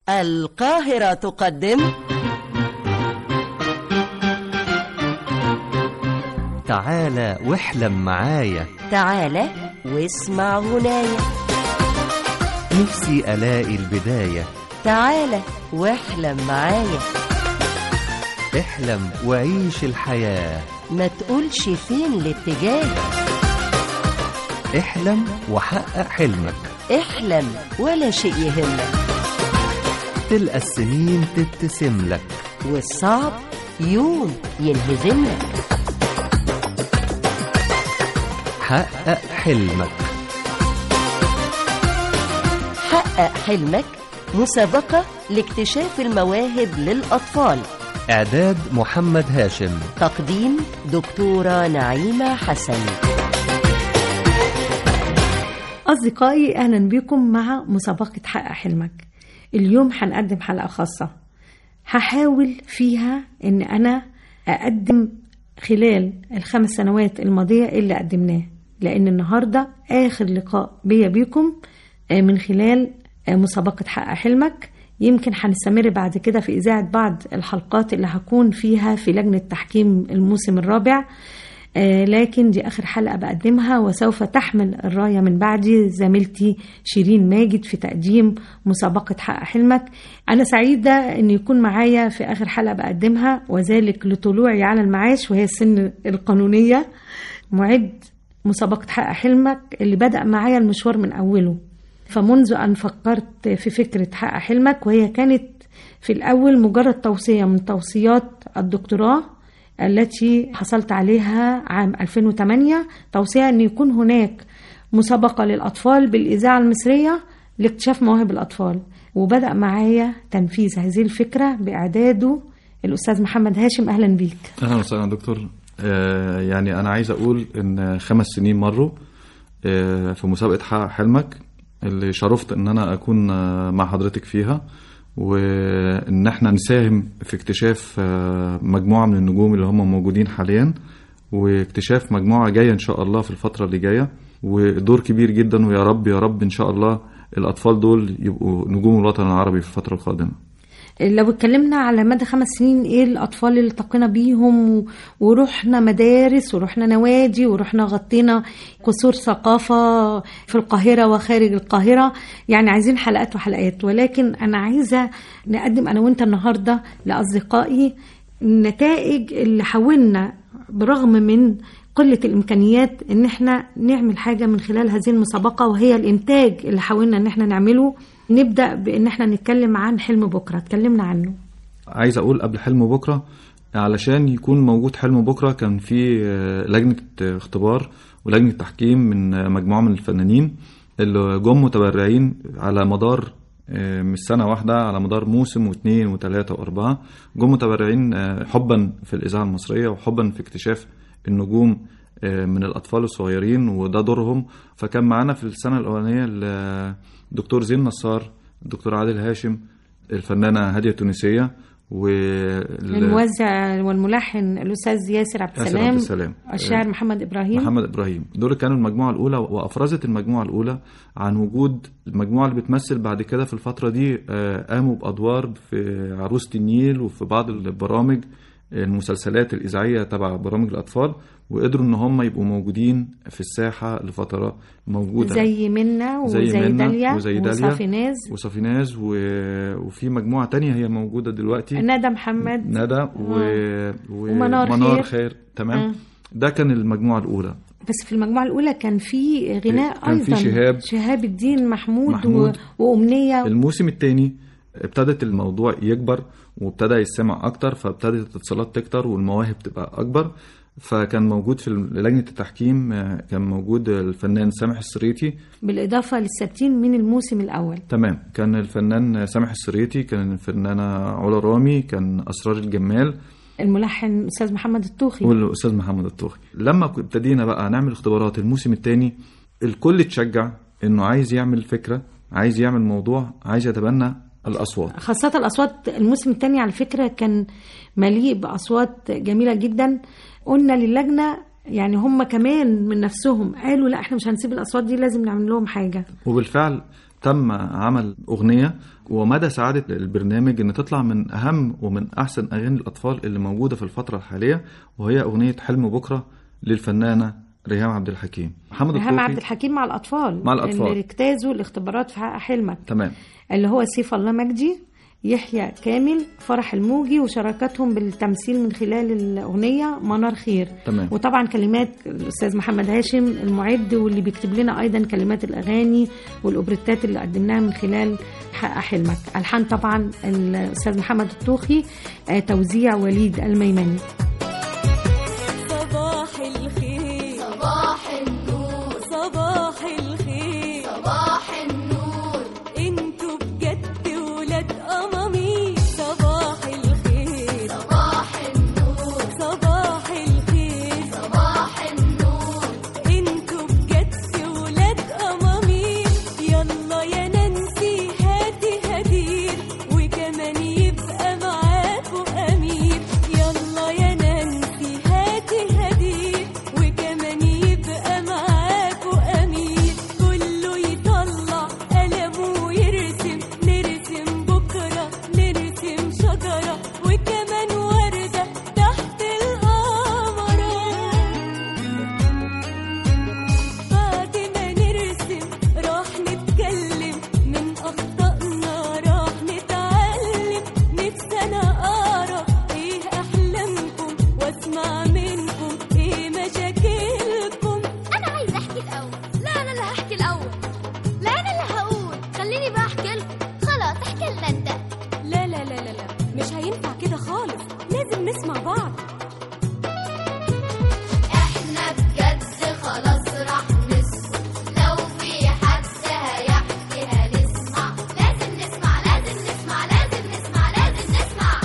القاهرة تقدم تعالى واحلم معايا، تعالى واسمع غنايا، نفسي ألاقي البداية، تعالى واحلم معايا، احلم وعيش الحياة، ما تقولش فين الاتجاه، احلم وحقق حلمك، احلم ولا شيء يهمك، تلقى السنين تبتسم لك، والصعب يوم ينهزم لك، حقق حلمك. حقق حلمك مسابقة لاكتشاف المواهب للأطفال، إعداد محمد هاشم، تقديم دكتورة نعيمة حسن. أصدقائي أهلا بكم مع مسابقة حقق حلمك. اليوم هنقدم حلقة خاصة هحاول فيها أن أنا أقدم خلال ال5 سنوات الماضية اللي قدمناه، لأن النهاردة آخر لقاء بيا بيكم من خلال مسابقة حقق حلمك. يمكن هنستمر بعد كده في إذاعة بعض الحلقات اللي هكون فيها في لجنة تحكيم الموسم الرابع، لكن دي آخر حلقة بقدمها، وسوف تحمل الراية من بعدي زميلتي شيرين ماجد في تقديم مسابقة حقق حلمك. أنا سعيدة أن يكون معايا في آخر حلقة بقدمها، وذلك لطلوعي على المعاش وهي السن القانونية، معد مسابقة حقق حلمك اللي بدأ معايا المشوار من أوله. فمنذ أن فكرت في فكرة حقق حلمك، وهي كانت في الأول مجرد توصية من توصيات الدكتوراه التي حصلت عليها عام 2008، توصية أن يكون هناك مسابقة للأطفال بالإذاعة المصرية لاكتشاف مواهب الأطفال. وبدأ معايا تنفيذ هذه الفكرة بإعداده الأستاذ محمد هاشم. أهلا بيك. أهلا وسهلا دكتور. يعني أنا عايز أقول إن 5 سنين مروا في مسابقة حقق حلمك اللي شرفت إن أنا أكون مع حضرتك فيها، وإن احنا نساهم في اكتشاف مجموعة من النجوم اللي هم موجودين حاليا، واكتشاف مجموعة جاية إن شاء الله في الفترة اللي جاية، ودور كبير جدا. ويا رب يا رب إن شاء الله الأطفال دول يبقوا نجوم الوطن العربي في الفترة القادمة. لو اتكلمنا على مدى 5 سنين، ايه الأطفال اللي التقينا بيهم ورحنا مدارس ورحنا نوادي ورحنا غطينا قصور ثقافة في القاهرة وخارج القاهرة، يعني عايزين حلقات وحلقات. ولكن أنا عايزة نقدم أنا وإنت النهاردة لأصدقائي النتائج اللي حاولنا برغم من قلة الإمكانيات إن احنا نعمل حاجة من خلال هذه المسابقة، وهي الإنتاج اللي حاولنا إن احنا نعمله. نبدأ بإن احنا نتكلم عن حلم بكرة، اتكلمنا عنه. عايز أقول قبل حلم بكرة، علشان يكون موجود حلم بكرة كان في لجنة اختبار ولجنة تحكيم من مجموعة من الفنانين اللي جم متبرعين على مدار مش سنة واحدة، على مدار موسم و2 و3 و4، جم متبرعين حبا في الإذاعة المصرية وحبا في اكتشاف النجوم من الأطفال الصغيرين، وده دورهم. فكان معنا في السنة الأولانية الدكتور زين نصار، الدكتور عادل هاشم، الفنانة هادية تونسية، والموزع والملحن الأستاذ ياسر عبد السلام، الشاعر محمد إبراهيم. دول كانوا المجموعة الأولى، وأفرزت المجموعة الأولى عن وجود المجموعة اللي بتمثل بعد كده في الفترة دي. قاموا بأدوار في عروسة النيل وفي بعض البرامج المسلسلات الإذاعية تبع برامج الأطفال، وقدروا إن هم يبقوا موجودين في الساحة لفترة موجودة، زي منا وزي داليا وصفيناز وفي مجموعة تانية هي موجودة دلوقتي، ندى محمد، ندى ومنار خير. تمام. ده كان المجموعة الأولى. بس في المجموعة الأولى كان في غناء كان أيضا، في شهاب الدين محمود وأمنية. الموسم الثاني ابتدت الموضوع يكبر وابتدى يسمع أكتر، فابتدت الاتصالات تكتر والمواهب تبقى أكبر. فكان موجود في لجنة التحكيم كان موجود الفنان سامح السريتي، بالإضافة لل60 من الموسم الأول. تمام. كان الفنان سامح السريتي، كان الفنانة علا رامي، كان أسرار الجمال، الملحن الأستاذ محمد الطوخي والأستاذ محمد الطوخي. لما ابتدينا بقى نعمل اختبارات الموسم الثاني، الكل اتشجع إنه عايز يعمل فكرة، عايز يعمل موضوع، عايز يتبنى الأصوات، خاصة الأصوات. الموسم الثاني على فكرة كان مليء بأصوات جميلة جدا. قلنا للجنة يعني هم كمان من نفسهم قالوا لا احنا مش هنسيب الأصوات دي، لازم نعمل لهم حاجة. وبالفعل تم عمل أغنية، ومدى سعادة البرنامج إن تطلع من أهم ومن أحسن أغاني الأطفال اللي موجودة في الفترة الحالية، وهي أغنية حلم بكرة للفنانة ريهام عبد الحكيم. ريهام عبد الحكيم مع الأطفال اللي اجتازوا الاختبارات في حق حلمك، تمام، اللي هو سيف الله مجدي، يحيى كامل، فرح الموجي، وشاركتهم بالتمثيل من خلال الأغنية منار خير. تمام. وطبعا كلمات الأستاذ محمد هاشم المعد، واللي بيكتب لنا أيضا كلمات الأغاني والأوبريتات اللي قدمناها من خلال حق حلمك. ألحان طبعا الأستاذ محمد الطوخي، توزيع وليد الميمني. صباح الخير، صباح النور، صباح الخير، صباح النور، انتوا بجد ولاد أمامي. صباح الخير، صباح النور، صباح الخير، صباح النور، انتوا بجد ولاد أمامي. يلا يا نانسي هاتي هدير، وكمان يبقى معاكوا أمير. يلا يا نانسي هاتي هدير، وكمان يبقى معاكوا أمير. كله يطلع قلمه ويرسم، نرسم بكرة، نرسم شجرة، وكمان وردة تحت القمرة. بعد ما نرسم راح نتكلم، من أخطائنا راح نتعلم. نفسي أنا أقرأ إيه أحلامكم، وأسمع منكم إيه مشاكلكم. أنا عايزة أحكي الأول. لا أنا اللي هحكي الأول. لا أنا اللي هقول. خليني بقى أحكي لكم. خلاص احكي لنا أنت. لا لا لا لا لا، مش هينفع كده خالص، لازم نسمع بعض. إحنا بجد خلاص راح نسمع. لو في حد هيحكي هنسمع. لازم نسمع، لازم نسمع، لازم نسمع، لازم نسمع.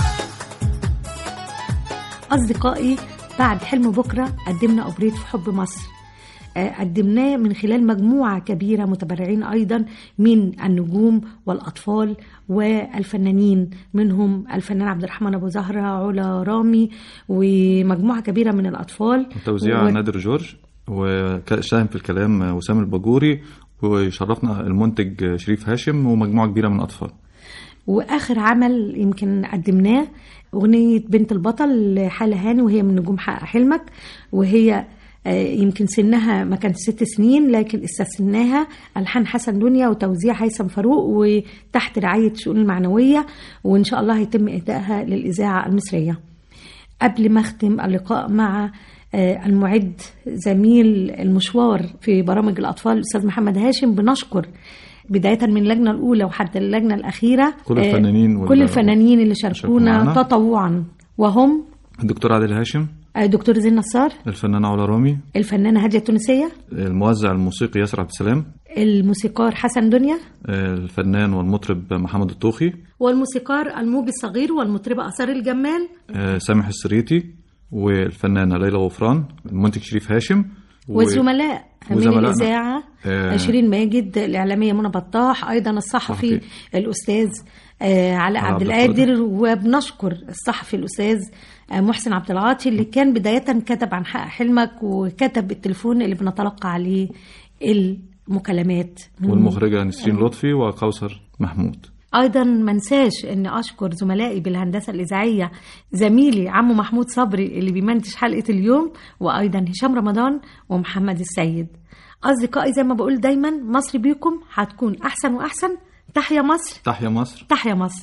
أصدقائي، بعد حلم بكرة قدمنا أوبريت في حب مصر، قدمناه من خلال مجموعة كبيرة متبرعين أيضا من النجوم والأطفال والفنانين، منهم الفنان عبد الرحمن أبو زهرة، علا رامي، ومجموعة كبيرة من الأطفال. توزيع نادر جورج، وساهم في الكلام وسام الباجوري، وشرفنا المنتج شريف هاشم، ومجموعة كبيرة من الأطفال. وآخر عمل يمكن قدمناه أغنية بنت البطل لحالة هاني، وهي من نجوم حق حلمك، وهي يمكن سنها ما كانت 6 سنين، لكن استثناها. ألحان حسن دنيا وتوزيع هيثم فاروق، وتحت رعاية شؤون المعنوية، وإن شاء الله هيتم إهدائها للإذاعة المصرية. قبل ما أختم اللقاء مع المعد زميل المشوار في برامج الأطفال الأستاذ محمد هاشم، بنشكر بداية من اللجنة الأولى وحتى اللجنة الأخيرة كل الفنانين اللي شاركونا تطوعا، وهم الدكتور عادل هاشم، دكتور زين نصار، الفنانة علا رامي، الفنانة هادية التونسية، الموزع الموسيقي ياسر عبد السلام، الموسيقار حسن دنيا، الفنان والمطرب محمد الطوخي، والموسيقار الموجي الصغير والمطربة أسار الجمال، سامح السريتي، والفنانة ليلى غفران، المنتج شريف هاشم، والزملاء من الإذاعة شيرين ماجد، الإعلامية منى بطاح، أيضا الصحفي الأستاذ علاء عبد القادر، وبنشكر الصحفي الأستاذ محسن عبد العاطي اللي كان بداية كتب عن حق حلمك، وكتب التليفون اللي بنتلقى عليه المكالمات، والمخرجة نسرين لطفي وكوثر محمود. أيضا منساش أن أشكر زملائي بالهندسة الإذاعية، زميلي عمو محمود صبري اللي بيمنتج حلقة اليوم، وأيضا هشام رمضان ومحمد السيد. أصدقائي، زي ما بقول دايما، مصر بيكم هتكون أحسن وأحسن. تحيا مصر، تحيا مصر، تحيا مصر.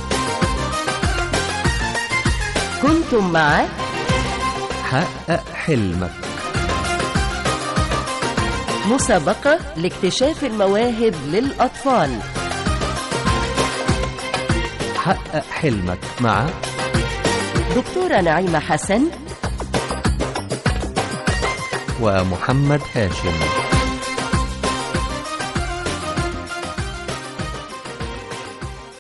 كنتم مع حقق حلمك، مسابقة لاكتشاف المواهب للأطفال. حقق حلمك مع دكتورة نعيمة حسن ومحمد هاشم.